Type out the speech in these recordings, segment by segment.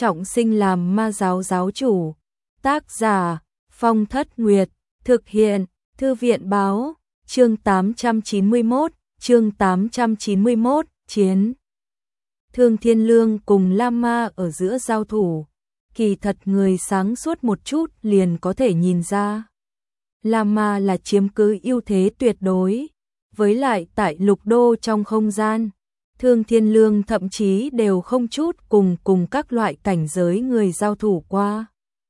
trọng sinh làm ma giáo giáo chủ. Tác giả Phong Thất Nguyệt, thực hiện Thư viện báo, chương 891, chiến. Thương Thiên Lương cùng Lama ở giữa giao thủ, kỳ thật người sáng suốt một chút liền có thể nhìn ra. Lama là chiếm cứ ưu thế tuyệt đối, với lại tại lục đô trong không gian, Thương Thiên Lương thậm chí đều không chút cùng các loại cảnh giới người giao thủ qua.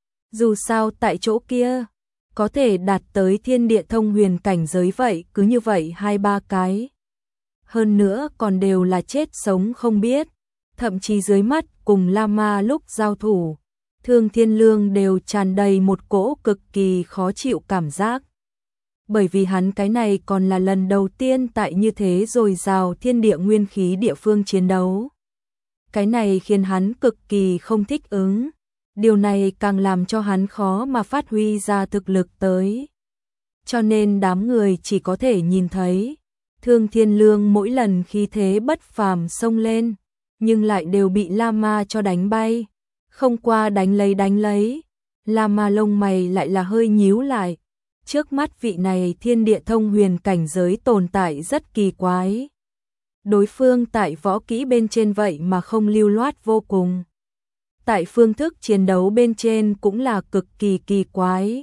Dù sao tại chỗ kia, có thể đạt tới thiên địa thông huyền cảnh giới vậy cứ như vậy 2-3 cái. Hơn nữa còn đều là chết sống không biết, thậm chí dưới mắt cùng Lama lúc giao thủ, Thương Thiên Lương đều tràn đầy một cỗ cực kỳ khó chịu cảm giác. Bởi vì hắn cái này còn là lần đầu tiên tại như thế dồi dào thiên địa nguyên khí địa phương chiến đấu. Cái này khiến hắn cực kỳ không thích ứng. Điều này càng làm cho hắn khó mà phát huy ra thực lực tới. Cho nên đám người chỉ có thể nhìn thấy Thương Thiên Lương mỗi lần khí thế bất phàm xông lên, nhưng lại đều bị Lama cho đánh bay. Không qua đánh lấy, Lama lông mày lại là hơi nhíu lại. Trước mắt vị này thiên địa thông huyền cảnh giới tồn tại rất kỳ quái. Đối phương tại võ kỹ bên trên vậy mà không lưu loát vô cùng. Tại phương thức chiến đấu bên trên cũng là cực kỳ kỳ quái.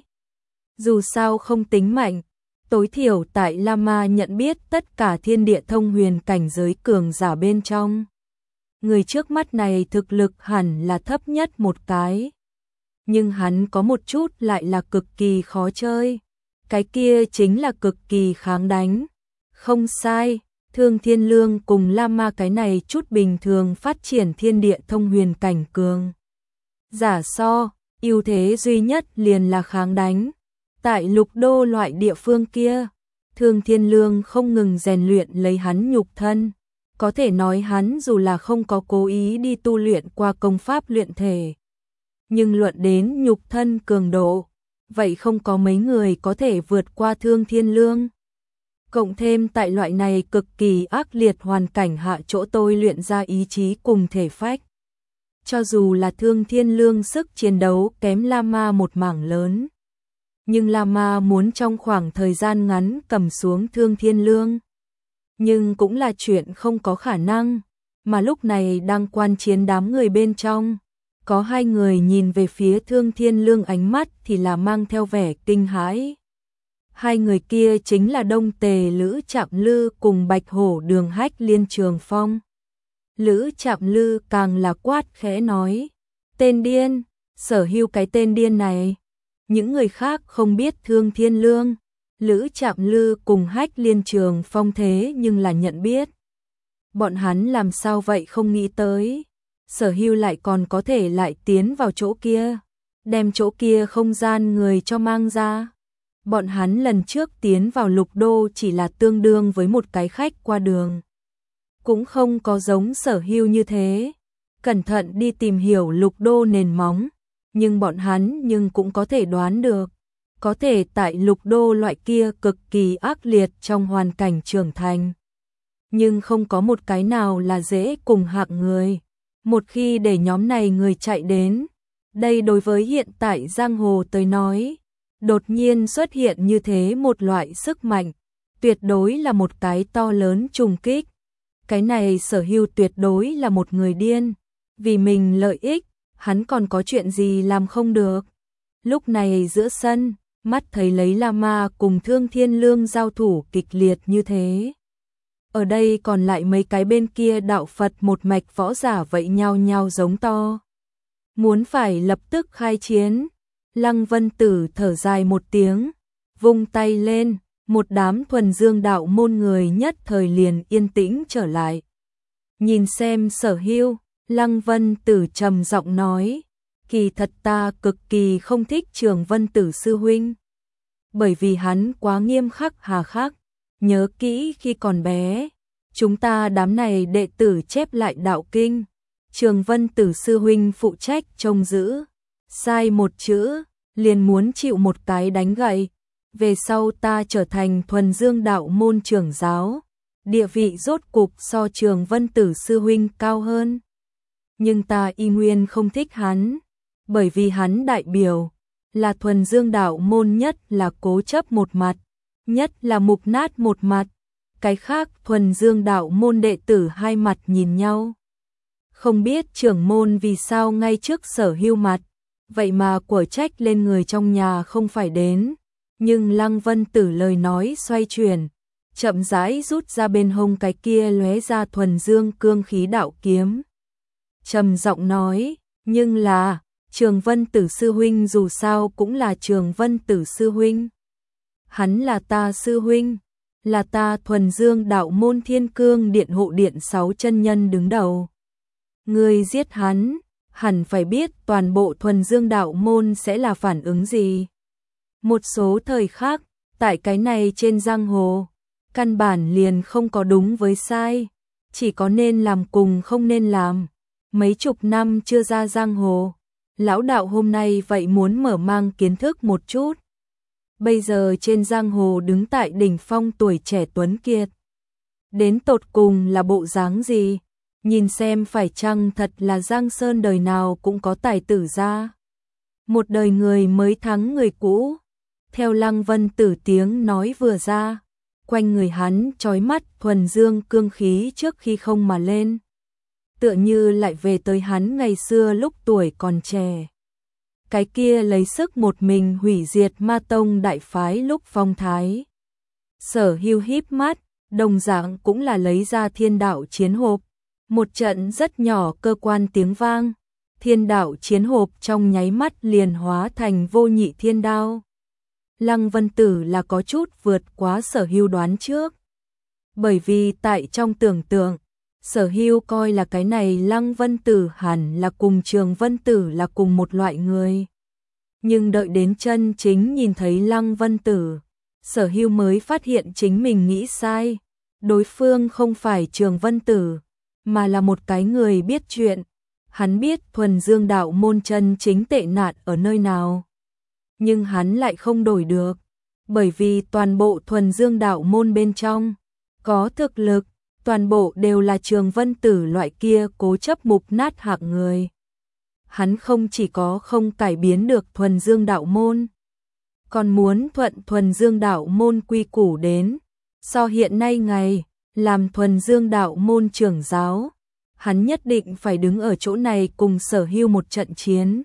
Dù sao không tính mạnh, tối thiểu tại Lama nhận biết tất cả thiên địa thông huyền cảnh giới cường giả bên trong. Người trước mắt này thực lực hẳn là thấp nhất một cái. Nhưng hắn có một chút lại là cực kỳ khó chơi. Cái kia chính là cực kỳ kháng đánh. Không sai, Thương Thiên Lương cùng Lama cái này chút bình thường phát triển thiên địa thông huyền cảnh cường. Giả so, ưu thế duy nhất liền là kháng đánh. Tại lục đô loại địa phương kia, Thương Thiên Lương không ngừng rèn luyện lấy hắn nhục thân. Có thể nói hắn dù là không có cố ý đi tu luyện qua công pháp luyện thể. Nhưng luận đến nhục thân cường độ, vậy không có mấy người có thể vượt qua Thương Thiên Lương. Cộng thêm tại loại này cực kỳ ác liệt hoàn cảnh hạ chỗ tôi luyện ra ý chí cùng thể phách. Cho dù là Thương Thiên Lương sức chiến đấu kém Lama một mảng lớn. Nhưng Lama muốn trong khoảng thời gian ngắn cầm xuống Thương Thiên Lương. Nhưng cũng là chuyện không có khả năng. Mà lúc này đang quan chiến đám người bên trong. Có hai người nhìn về phía Thương Thiên Lương ánh mắt thì là mang theo vẻ kinh hãi. Hai người kia chính là Đông Tề Lữ Trạm Lư cùng Bạch Hổ Đường Hách Liên Trường Phong. Lữ Trạm Lư càng là quát khẽ nói. Tên điên, sở hữu cái tên điên này. Những người khác không biết Thương Thiên Lương, Lữ Trạm Lư cùng Hách Liên Trường Phong thế nhưng là nhận biết. Bọn hắn làm sao vậy không nghĩ tới. Sở hữu lại còn có thể lại tiến vào chỗ kia, đem chỗ kia không gian người cho mang ra. Bọn hắn lần trước tiến vào lục đô chỉ là tương đương với một cái khách qua đường. Cũng không có giống sở hữu như thế. Cẩn thận đi tìm hiểu lục đô nền móng, nhưng bọn hắn cũng có thể đoán được. Có thể tại lục đô loại kia cực kỳ ác liệt trong hoàn cảnh trưởng thành. Nhưng không có một cái nào là dễ cùng hạng người. Một khi để nhóm này người chạy đến, đây đối với hiện tại giang hồ tới nói, đột nhiên xuất hiện như thế một loại sức mạnh, tuyệt đối là một cái to lớn trùng kích. Cái này sở hữu tuyệt đối là một người điên, vì mình lợi ích, hắn còn có chuyện gì làm không được. Lúc này giữa sân, mắt thấy lấy Lama cùng Thương Thiên Lương giao thủ kịch liệt như thế. Ở đây còn lại mấy cái bên kia đạo Phật một mạch võ giả vậy nhao nhao giống to. Muốn phải lập tức khai chiến. Lăng Vân Tử thở dài một tiếng, vung tay lên, một đám thuần dương đạo môn người nhất thời liền yên tĩnh trở lại. Nhìn xem sở hữu, Lăng Vân Tử trầm giọng nói, kỳ thật ta cực kỳ không thích Trường Vân Tử sư huynh. Bởi vì hắn quá nghiêm khắc hà khắc. Nhớ kỹ khi còn bé, chúng ta đám này đệ tử chép lại đạo kinh, Trường Vân Tử sư huynh phụ trách trông giữ, sai một chữ, liền muốn chịu một cái đánh gậy. Về sau ta trở thành thuần dương đạo môn trưởng giáo, địa vị rốt cục so Trường Vân Tử sư huynh cao hơn. nhưng ta y nguyên không thích hắn, bởi vì hắn đại biểu là thuần dương đạo môn, nhất là cố chấp một mặt, nhất là mục nát một mặt. Cái khác thuần dương đạo môn đệ tử hai mặt nhìn nhau. Không biết trưởng môn vì sao ngay trước Sở Hưu mặt, vậy mà quở trách lên người trong nhà không phải đến. Nhưng Lăng Vân Tử lời nói xoay chuyển, chậm rãi rút ra bên hông cái kia lóe ra thuần dương cương khí đạo kiếm. Trầm giọng nói, nhưng là, Trường Vân Tử sư huynh dù sao cũng là Trường Vân Tử sư huynh. Hắn là ta sư huynh, là ta thuần dương đạo môn Thiên Cương Điện hộ điện 6 chân nhân đứng đầu. Ngươi giết hắn, hẳn phải biết toàn bộ thuần dương đạo môn sẽ là phản ứng gì. Một số thời khác, tại cái này trên giang hồ, căn bản liền không có đúng với sai, chỉ có nên làm cùng không nên làm. Mấy chục năm chưa ra giang hồ, lão đạo hôm nay vậy muốn mở mang kiến thức một chút. Bây giờ trên giang hồ đứng tại đỉnh phong tuổi trẻ tuấn kiệt, đến tột cùng là bộ dáng gì? Nhìn xem phải chăng thật là Giang Sơn đời nào cũng có tài tử ra. Một đời người mới thắng người cũ. Theo Lăng Vân Tử tiếng nói vừa ra, quanh người hắn chói mắt thuần dương cương khí trước khi không mà lên. Tựa như lại về tới hắn ngày xưa lúc tuổi còn trẻ. Cái kia lấy sức một mình hủy diệt Ma Tông đại phái lúc phong thái. Sở Hưu híp mắt, đồng dạng cũng là lấy ra thiên đạo chiến hộp. Một trận rất nhỏ cơ quan tiếng vang, thiên đạo chiến hộp trong nháy mắt liền hóa thành vô nhị thiên đao. Lăng Vân Tử là có chút vượt quá Sở Hưu đoán trước. Bởi vì tại trong tưởng tượng, Sở Hưu coi là cái này Lăng Vân Tử hẳn là cùng Trường Vân Tử là cùng một loại người. Nhưng đợi đến chân chính nhìn thấy Lăng Vân Tử, Sở Hưu mới phát hiện chính mình nghĩ sai. Đối phương không phải Trường Vân Tử, mà là một cái người biết chuyện. Hắn biết thuần dương đạo môn chân chính tệ nạn ở nơi nào. Nhưng hắn lại không đổi được, bởi vì toàn bộ thuần dương đạo môn bên trong có thực lực, toàn bộ đều là Trường Vân Tử loại kia cố chấp mục nát hạng người. Hắn không chỉ có không cải biến được thuần dương đạo môn, còn muốn thuận thuần dương đạo môn quy củ đến. So hiện nay ngày, làm thuần dương đạo môn trưởng giáo, hắn nhất định phải đứng ở chỗ này cùng Sở Hưu một trận chiến.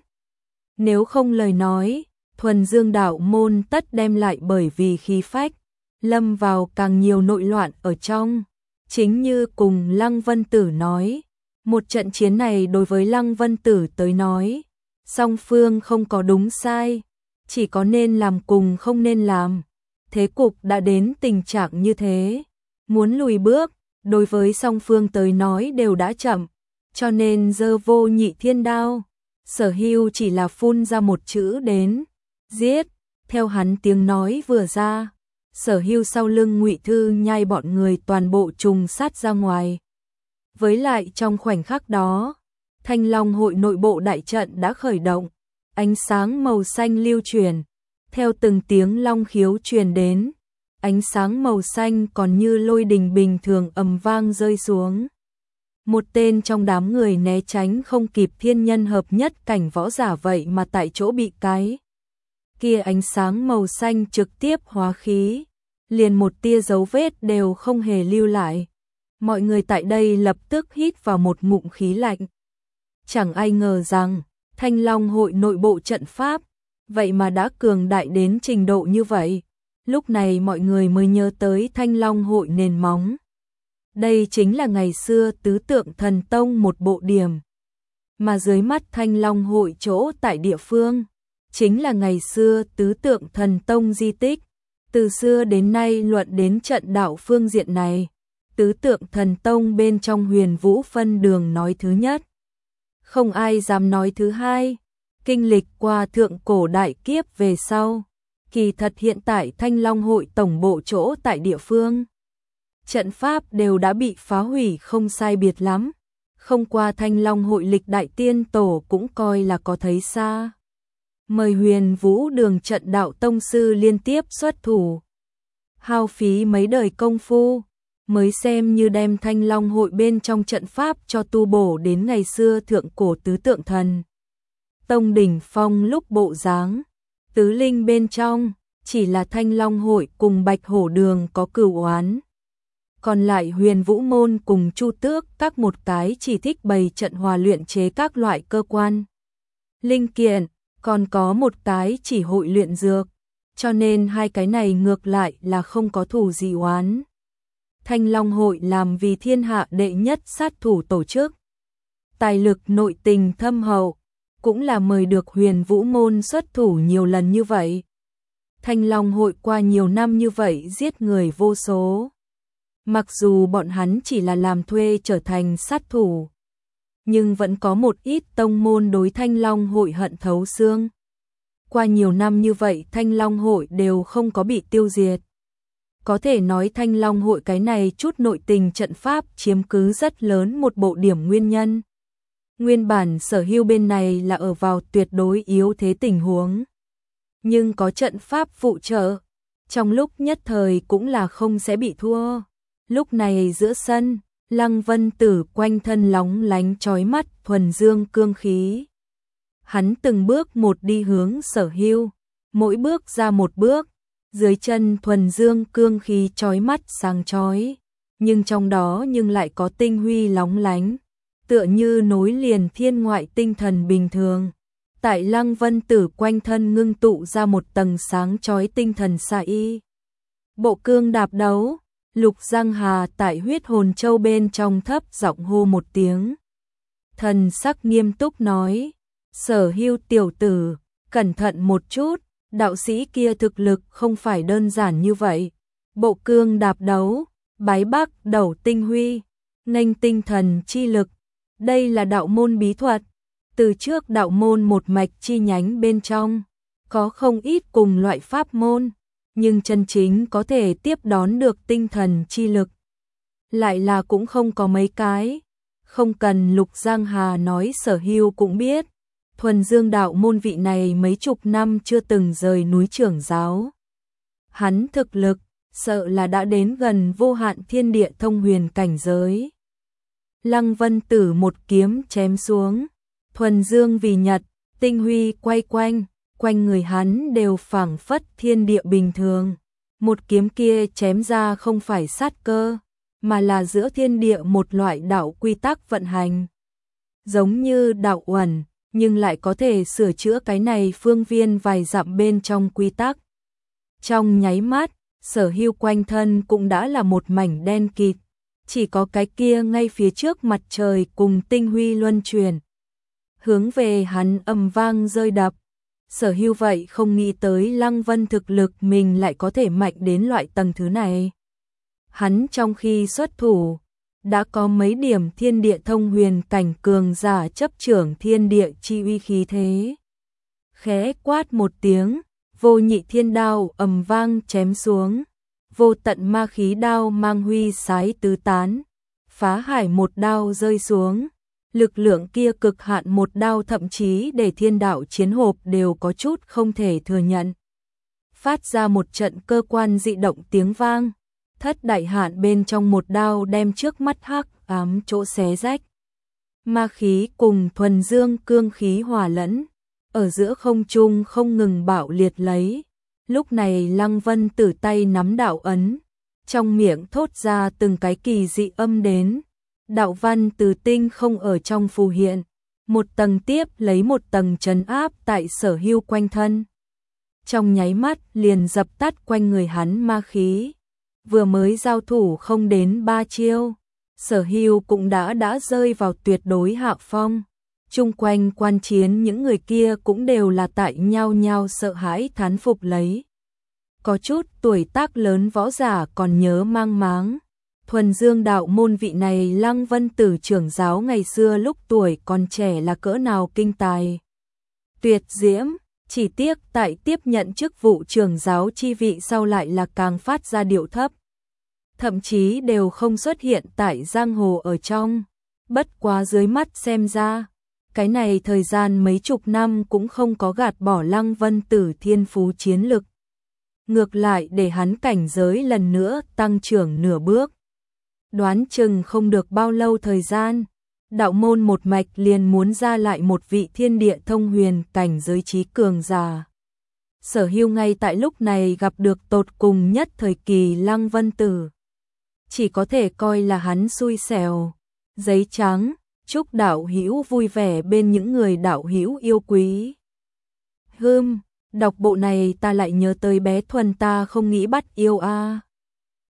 Nếu không lời nói, thuần dương đạo môn tất đem lại bởi vì khí phách, lâm vào càng nhiều nội loạn ở trong. Chính như cùng Lăng Vân Tử nói, một trận chiến này đối với Lăng Vân Tử tới nói, song phương không có đúng sai, chỉ có nên làm cùng không nên làm. Thế cục đã đến tình trạng như thế, muốn lùi bước, đối với song phương tới nói đều đã chậm, cho nên giơ vô nhị thiên đao. Sở Hưu chỉ là phun ra một chữ đến, giết. Theo hắn tiếng nói vừa ra, Sở Hưu sau lưng Ngụy Thư Nhai bọn người toàn bộ trùng sát ra ngoài. Với lại trong khoảnh khắc đó, Thanh Long hội nội bộ đại trận đã khởi động, ánh sáng màu xanh lưu truyền, theo từng tiếng long khiếu truyền đến, ánh sáng màu xanh còn như lôi đình bình thường ầm vang rơi xuống. Một tên trong đám người né tránh không kịp thiên nhân hợp nhất cảnh võ giả vậy mà tại chỗ bị cái kia ánh sáng màu xanh trực tiếp hóa khí, liền một tia dấu vết đều không hề lưu lại. Mọi người tại đây lập tức hít vào một ngụm khí lạnh. Chẳng ai ngờ rằng, Thanh Long hội nội bộ trận pháp, vậy mà đã cường đại đến trình độ như vậy. Lúc này mọi người mới nhớ tới Thanh Long hội nền móng. Đây chính là ngày xưa tứ tượng thần tông một bộ điểm. Mà dưới mắt Thanh Long hội chỗ tại địa phương, chính là ngày xưa tứ tượng thần tông di tích. Từ xưa đến nay luận đến trận đạo phương diện này, tứ tượng thần tông bên trong Huyền Vũ phân đường nói thứ nhất. Không ai dám nói thứ hai. Kinh lịch qua thượng cổ đại kiếp về sau, kỳ thật hiện tại Thanh Long hội tổng bộ chỗ tại địa phương, trận pháp đều đã bị phá hủy không sai biệt lắm. Không qua Thanh Long hội lịch đại tiên tổ cũng coi là có thấy xa. Mời Huyền Vũ đường trận đạo tông sư liên tiếp xuất thủ, hao phí mấy đời công phu, mới xem như đem Thanh Long hội bên trong trận pháp cho tu bổ đến ngày xưa thượng cổ tứ tượng thần. Tông đỉnh phong lúc bộ dáng, tứ linh bên trong, chỉ là Thanh Long hội cùng Bạch Hổ đường có cửu oán. Còn lại Huyền Vũ môn cùng Chu Tước các một cái chỉ thích bày trận hòa luyện chế các loại cơ quan. Linh kiện, còn có một cái chỉ hội luyện dược, cho nên hai cái này ngược lại là không có thù gì oán. Thanh Long hội làm vì thiên hạ đệ nhất sát thủ tổ chức. Tài lực nội tình thâm hậu, cũng là mời được Huyền Vũ môn xuất thủ nhiều lần như vậy. Thanh Long hội qua nhiều năm như vậy giết người vô số. Mặc dù bọn hắn chỉ là làm thuê trở thành sát thủ, nhưng vẫn có một ít tông môn đối Thanh Long hội hận thấu xương. Qua nhiều năm như vậy Thanh Long hội đều không có bị tiêu diệt. Có thể nói Thanh Long hội cái này chút nội tình trận pháp chiếm cứ rất lớn một bộ điểm nguyên nhân. Nguyên bản Sở Hưu bên này là ở vào tuyệt đối yếu thế tình huống, nhưng có trận pháp phụ trợ, trong lúc nhất thời cũng là không sẽ bị thua. Lúc này giữa sân, Lăng Vân Tử quanh thân lóng lánh chói mắt thuần dương cương khí. Hắn từng bước một đi hướng Sở Hưu, mỗi bước ra một bước, dưới chân thuần dương cương khí chói mắt sáng chói, nhưng trong đó nhưng lại có tinh huy lóng lánh, tựa như nối liền thiên ngoại tinh thần bình thường. Tại Lăng Vân Tử quanh thân ngưng tụ ra một tầng sáng chói tinh thần xạ y. Bộ cương đạp đấu, Lục Giang Hà tại huyết hồn châu bên trong thấp giọng hô một tiếng. Thần sắc nghiêm túc nói, Sở Hưu tiểu tử, cẩn thận một chút, đạo sĩ kia thực lực không phải đơn giản như vậy. Bộ cương đạp đấu, bái bắc đầu tinh huy, nghênh tinh thần chi lực, đây là đạo môn bí thuật. Từ trước đạo môn một mạch chi nhánh bên trong, có không ít cùng loại pháp môn, nhưng chân chính có thể tiếp đón được tinh thần chi lực, lại là cũng không có mấy cái. Không cần Lục Giang Hà nói Sở Hưu cũng biết, thuần dương đạo môn vị này mấy chục năm chưa từng rời núi trưởng giáo. Hắn thực lực, sợ là đã đến gần vô hạn thiên địa thông huyền cảnh giới. Lăng Vân Tử một kiếm chém xuống, thuần dương vì nhật, tinh huy quay quanh, quanh người hắn đều phảng phất thiên địa bình thường. Một kiếm kia chém ra không phải sát cơ, mà là giữa thiên địa một loại đạo quy tắc vận hành. Giống như đạo uẩn, nhưng lại có thể sửa chữa cái này phương viên vài dặm bên trong quy tắc. Trong nháy mắt, Sở Hưu quanh thân cũng đã là một mảnh đen kịt, chỉ có cái kia ngay phía trước mặt trời cùng tinh huy luân chuyển, hướng về hắn ầm vang rơi đập. Sở Hưu vậy không nghĩ tới Lăng Vân thực lực mình lại có thể mạnh đến loại tầng thứ này. Hắn trong khi xuất thủ, đã có mấy điểm thiên địa thông huyền cảnh cường giả chấp trưởng thiên địa chi uy khí thế. Khẽ quát một tiếng, vô nhị thiên đao ầm vang chém xuống, vô tận ma khí đao mang huy sái tứ tán, phá hải một đao rơi xuống. Lực lượng kia cực hạn một đao thậm chí để thiên đạo chiến hộp đều có chút không thể thừa nhận. Phát ra một trận cơ quan dị động tiếng vang, thất đại hạn bên trong một đao đem trước mắt hắc ám chỗ xé rách. Ma khí cùng thuần dương cương khí hòa lẫn, ở giữa không trung không ngừng bạo liệt lấy. Lúc này Lăng Vân Tử tay nắm đạo ấn, trong miệng thốt ra từng cái kỳ dị âm đến. Đạo văn từ tinh không ở trong phù hiện, một tầng tiếp lấy một tầng trấn áp tại Sở Hưu quanh thân. Trong nháy mắt liền dập tắt quanh người hắn ma khí. Vừa mới giao thủ không đến 3 chiêu, Sở Hưu cũng đã rơi vào tuyệt đối hạ phong. Chung quanh quan chiến những người kia cũng đều là tại nhao nhao sợ hãi thán phục lấy. Có chút tuổi tác lớn võ giả còn nhớ mang máng. Thuần dương đạo môn vị này Lăng Vân Tử trưởng giáo ngày xưa lúc tuổi còn trẻ là cỡ nào kinh tài. Tuyệt diễm, chỉ tiếc tại tiếp nhận chức vụ trưởng giáo chi vị sau lại là càng phát ra điệu thấp. Thậm chí đều không xuất hiện tại giang hồ ở trong. Bất quá dưới mắt xem ra, cái này thời gian mấy chục năm cũng không có gạt bỏ Lăng Vân Tử thiên phú chiến lực. Ngược lại để hắn cảnh giới lần nữa tăng trưởng nửa bước. đoán chừng không được bao lâu thời gian, đạo môn một mạch liền muốn ra lại một vị thiên địa thông huyền cảnh giới trí cường giả. Sở Hưu ngay tại lúc này gặp được tột cùng nhất thời kỳ Lăng Vân Tử. Chỉ có thể coi là hắn xui xẻo. Giấy trắng, chúc đạo hữu vui vẻ bên những người đạo hữu yêu quý. Đọc bộ này ta lại nhớ tới bé Thuần ta không nghĩ bắt yêu a.